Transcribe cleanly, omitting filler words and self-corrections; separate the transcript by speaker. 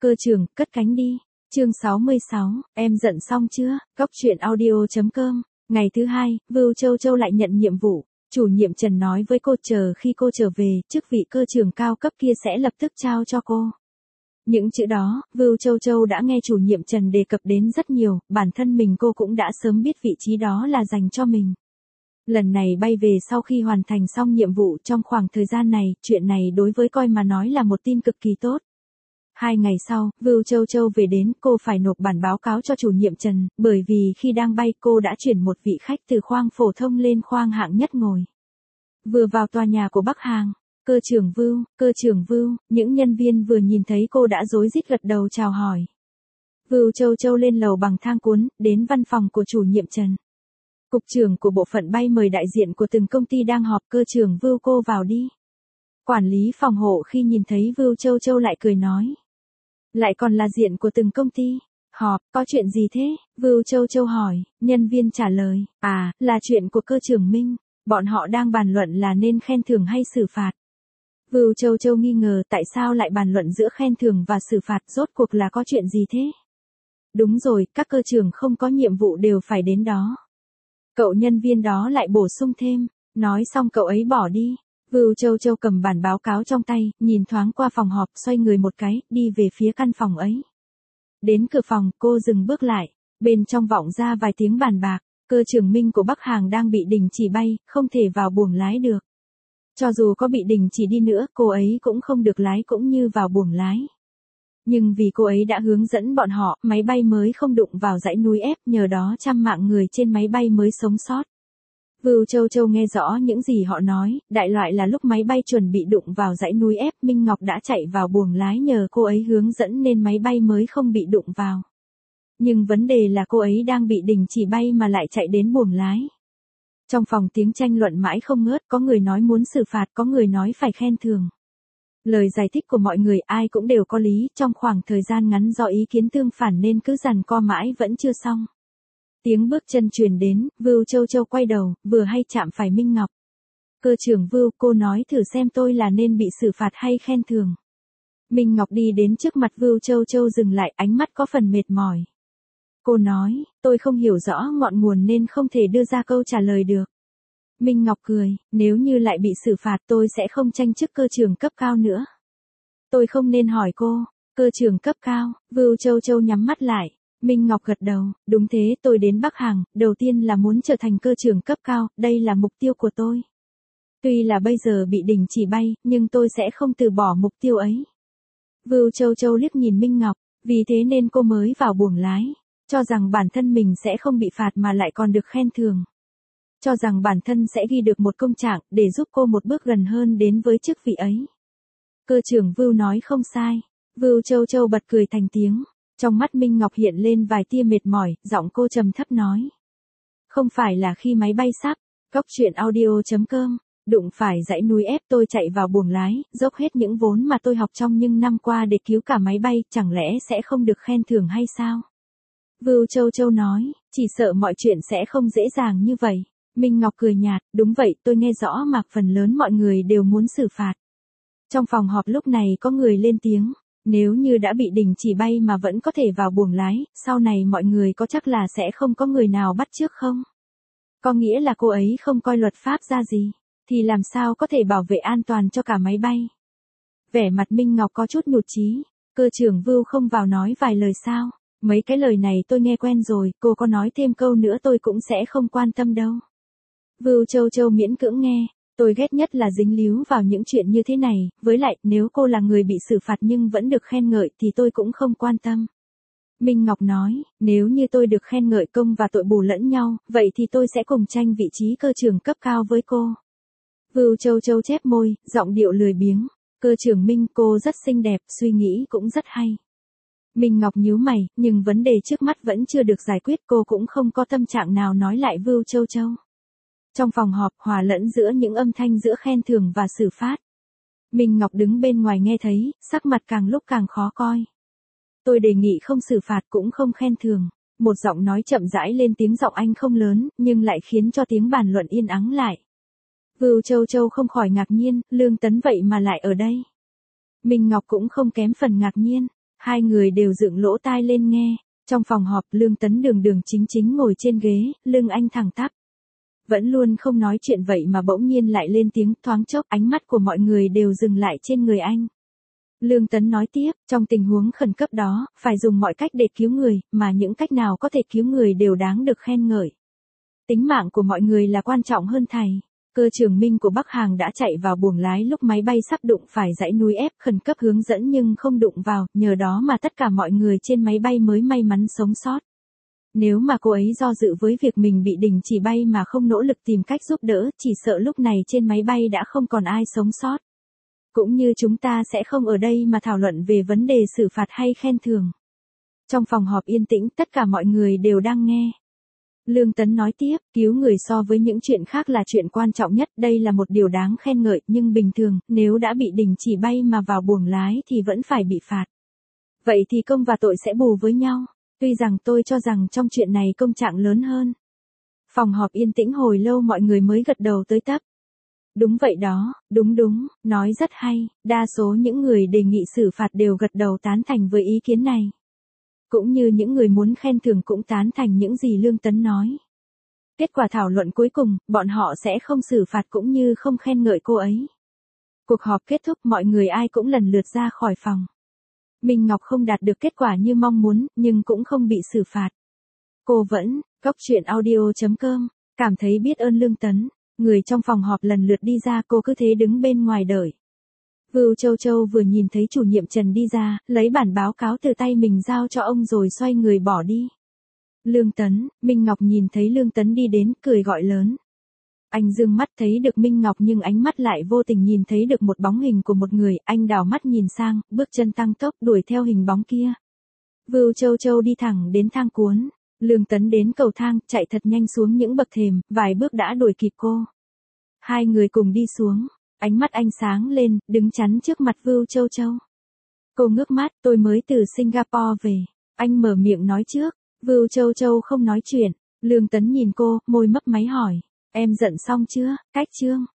Speaker 1: Cơ trưởng, cất cánh đi. Chương 66, em giận xong chưa? Cóc truyện audio.com. Ngày thứ hai, Vưu Châu Châu lại nhận nhiệm vụ. Chủ nhiệm Trần nói với cô chờ khi cô trở về, chức vị cơ trưởng cao cấp kia sẽ lập tức trao cho cô. Những chữ đó, Vưu Châu Châu đã nghe chủ nhiệm Trần đề cập đến rất nhiều, bản thân mình cô cũng đã sớm biết vị trí đó là dành cho mình. Lần này bay về sau khi hoàn thành xong nhiệm vụ trong khoảng thời gian này, chuyện này đối với coi mà nói là một tin cực kỳ tốt. 2 ngày sau, Vưu Châu Châu về đến, cô phải nộp bản báo cáo cho chủ nhiệm Trần, bởi vì khi đang bay cô đã chuyển một vị khách từ khoang phổ thông lên khoang hạng nhất ngồi. Vừa vào tòa nhà của Bắc Hàng, cơ trưởng Vưu, những nhân viên vừa nhìn thấy cô đã rối rít gật đầu chào hỏi. Vưu Châu Châu lên lầu bằng thang cuốn, đến văn phòng của chủ nhiệm Trần. Cục trưởng của bộ phận bay mời đại diện của từng công ty đang họp. Cơ trưởng Vưu, cô vào đi. Quản lý phòng hộ khi nhìn thấy Vưu Châu Châu lại cười nói. Lại còn là diện của từng công ty. Họp, có chuyện gì thế? Vưu Châu Châu hỏi. Nhân viên trả lời. À, là chuyện của cơ trưởng Minh. Bọn họ đang bàn luận là nên khen thưởng hay xử phạt. Vưu Châu Châu nghi ngờ tại sao lại bàn luận giữa khen thưởng và xử phạt, rốt cuộc là có chuyện gì thế? Đúng rồi, các cơ trưởng không có nhiệm vụ đều phải đến đó. Cậu nhân viên đó lại bổ sung thêm. Nói xong cậu ấy bỏ đi. Vưu Châu Châu cầm bản báo cáo trong tay, nhìn thoáng qua phòng họp, xoay người một cái, đi về phía căn phòng ấy. Đến cửa phòng, cô dừng bước lại. Bên trong vọng ra vài tiếng bàn bạc. Cơ trưởng Minh của Bắc Hàng đang bị đình chỉ bay, không thể vào buồng lái được. Cho dù có bị đình chỉ đi nữa, cô ấy cũng không được lái cũng như vào buồng lái. Nhưng vì cô ấy đã hướng dẫn bọn họ, máy bay mới không đụng vào dãy núi ép, nhờ đó trăm mạng người trên máy bay mới sống sót. Vưu Châu Châu nghe rõ những gì họ nói, đại loại là lúc máy bay chuẩn bị đụng vào dãy núi ép, Minh Ngọc đã chạy vào buồng lái nhờ cô ấy hướng dẫn nên máy bay mới không bị đụng vào. Nhưng vấn đề là cô ấy đang bị đình chỉ bay mà lại chạy đến buồng lái. Trong phòng tiếng tranh luận mãi không ngớt, có người nói muốn xử phạt, có người nói phải khen thưởng. Lời giải thích của mọi người ai cũng đều có lý, trong khoảng thời gian ngắn do ý kiến tương phản nên cứ giằng co mãi vẫn chưa xong. Tiếng bước chân truyền đến, Vưu Châu Châu quay đầu, vừa hay chạm phải Minh Ngọc. Cơ trưởng Vưu, cô nói thử xem tôi là nên bị xử phạt hay khen thưởng. Minh Ngọc đi đến trước mặt Vưu Châu Châu dừng lại, ánh mắt có phần mệt mỏi. Cô nói, tôi không hiểu rõ ngọn nguồn nên không thể đưa ra câu trả lời được. Minh Ngọc cười, nếu như lại bị xử phạt tôi sẽ không tranh chức cơ trưởng cấp cao nữa. Tôi không nên hỏi cô, cơ trưởng cấp cao. Vưu Châu Châu nhắm mắt lại. Minh Ngọc gật đầu, đúng thế, tôi đến Bắc Hàng, đầu tiên là muốn trở thành cơ trưởng cấp cao, đây là mục tiêu của tôi. Tuy là bây giờ bị đình chỉ bay, nhưng tôi sẽ không từ bỏ mục tiêu ấy. Vưu Châu Châu liếc nhìn Minh Ngọc, vì thế nên cô mới vào buồng lái, cho rằng bản thân mình sẽ không bị phạt mà lại còn được khen thưởng. Cho rằng bản thân sẽ ghi được một công trạng để giúp cô một bước gần hơn đến với chức vị ấy. Cơ trưởng Vưu nói không sai. Vưu Châu Châu bật cười thành tiếng. Trong mắt Minh Ngọc hiện lên vài tia mệt mỏi, giọng cô trầm thấp nói. Không phải là khi máy bay sắp, cóc truyện audio.com, đụng phải dãy núi ép tôi chạy vào buồng lái, dốc hết những vốn mà tôi học trong những năm qua để cứu cả máy bay, chẳng lẽ sẽ không được khen thưởng hay sao? Vưu Châu Châu nói, chỉ sợ mọi chuyện sẽ không dễ dàng như vậy. Minh Ngọc cười nhạt, đúng vậy, tôi nghe rõ mà phần lớn mọi người đều muốn xử phạt. Trong phòng họp lúc này có người lên tiếng. Nếu như đã bị đình chỉ bay mà vẫn có thể vào buồng lái, sau này mọi người có chắc là sẽ không có người nào bắt chước không? Có nghĩa là cô ấy không coi luật pháp ra gì, thì làm sao có thể bảo vệ an toàn cho cả máy bay? Vẻ mặt Minh Ngọc có chút nhụt chí. Cơ trưởng Vưu không vào nói vài lời sao? Mấy cái lời này tôi nghe quen rồi, cô có nói thêm câu nữa tôi cũng sẽ không quan tâm đâu. Vưu Châu Châu miễn cưỡng nghe. Tôi ghét nhất là dính líu vào những chuyện như thế này, với lại, nếu cô là người bị xử phạt nhưng vẫn được khen ngợi thì tôi cũng không quan tâm. Minh Ngọc nói, nếu như tôi được khen ngợi công và tội bù lẫn nhau, vậy thì tôi sẽ cùng tranh vị trí cơ trưởng cấp cao với cô. Vưu Châu Châu chép môi, giọng điệu lười biếng. Cơ trưởng Minh, cô rất xinh đẹp, suy nghĩ cũng rất hay. Minh Ngọc nhíu mày, nhưng vấn đề trước mắt vẫn chưa được giải quyết, cô cũng không có tâm trạng nào nói lại Vưu Châu Châu. Trong phòng họp hòa lẫn giữa những âm thanh giữa khen thưởng và xử phạt. Minh Ngọc đứng bên ngoài nghe thấy, sắc mặt càng lúc càng khó coi. Tôi đề nghị không xử phạt cũng không khen thưởng. Một giọng nói chậm rãi lên, tiếng giọng anh không lớn, nhưng lại khiến cho tiếng bàn luận yên ắng lại. Vưu Châu Châu không khỏi ngạc nhiên, Lương Tấn vậy mà lại ở đây. Minh Ngọc cũng không kém phần ngạc nhiên. Hai người đều dựng lỗ tai lên nghe. Trong phòng họp Lương Tấn đường đường chính chính ngồi trên ghế, lưng anh thẳng tắp. Vẫn luôn không nói chuyện vậy mà bỗng nhiên lại lên tiếng, thoáng chốc ánh mắt của mọi người đều dừng lại trên người anh. Lương Tấn nói tiếp, trong tình huống khẩn cấp đó, phải dùng mọi cách để cứu người, mà những cách nào có thể cứu người đều đáng được khen ngợi. Tính mạng của mọi người là quan trọng hơn thầy. Cơ trưởng Minh của Bắc Hàng đã chạy vào buồng lái lúc máy bay sắp đụng phải dãy núi ép, khẩn cấp hướng dẫn nhưng không đụng vào, nhờ đó mà tất cả mọi người trên máy bay mới may mắn sống sót. Nếu mà cô ấy do dự với việc mình bị đình chỉ bay mà không nỗ lực tìm cách giúp đỡ, chỉ sợ lúc này trên máy bay đã không còn ai sống sót. Cũng như chúng ta sẽ không ở đây mà thảo luận về vấn đề xử phạt hay khen thưởng. Trong phòng họp yên tĩnh, tất cả mọi người đều đang nghe. Lương Tấn nói tiếp, cứu người so với những chuyện khác là chuyện quan trọng nhất, đây là một điều đáng khen ngợi, nhưng bình thường, nếu đã bị đình chỉ bay mà vào buồng lái thì vẫn phải bị phạt. Vậy thì công và tội sẽ bù với nhau. Tuy rằng tôi cho rằng trong chuyện này công trạng lớn hơn. Phòng họp yên tĩnh hồi lâu mọi người mới gật đầu tới tấp. Đúng vậy đó, đúng, nói rất hay, đa số những người đề nghị xử phạt đều gật đầu tán thành với ý kiến này. Cũng như những người muốn khen thưởng cũng tán thành những gì Lương Tấn nói. Kết quả thảo luận cuối cùng, bọn họ sẽ không xử phạt cũng như không khen ngợi cô ấy. Cuộc họp kết thúc, mọi người ai cũng lần lượt ra khỏi phòng. Minh Ngọc không đạt được kết quả như mong muốn, nhưng cũng không bị xử phạt. Cô vẫn, goctruyện.audio.com, cảm thấy biết ơn Lương Tấn. Người trong phòng họp lần lượt đi ra, cô cứ thế đứng bên ngoài đợi. Vưu Châu Châu vừa nhìn thấy chủ nhiệm Trần đi ra, lấy bản báo cáo từ tay mình giao cho ông rồi xoay người bỏ đi. Lương Tấn, Minh Ngọc nhìn thấy Lương Tấn đi đến, cười gọi lớn. Anh dương mắt thấy được Minh Ngọc nhưng ánh mắt lại vô tình nhìn thấy được một bóng hình của một người, anh đảo mắt nhìn sang, bước chân tăng tốc đuổi theo hình bóng kia. Vưu Châu Châu đi thẳng đến thang cuốn. Lương Tấn đến cầu thang, chạy thật nhanh xuống những bậc thềm, vài bước đã đuổi kịp cô. Hai người cùng đi xuống, ánh mắt anh sáng lên, đứng chắn trước mặt Vưu Châu Châu. Cô ngước mắt, tôi mới từ Singapore về. Anh mở miệng nói trước, Vưu Châu Châu không nói chuyện. Lương Tấn nhìn cô, môi mấp máy hỏi, em giận xong chưa, cách chương.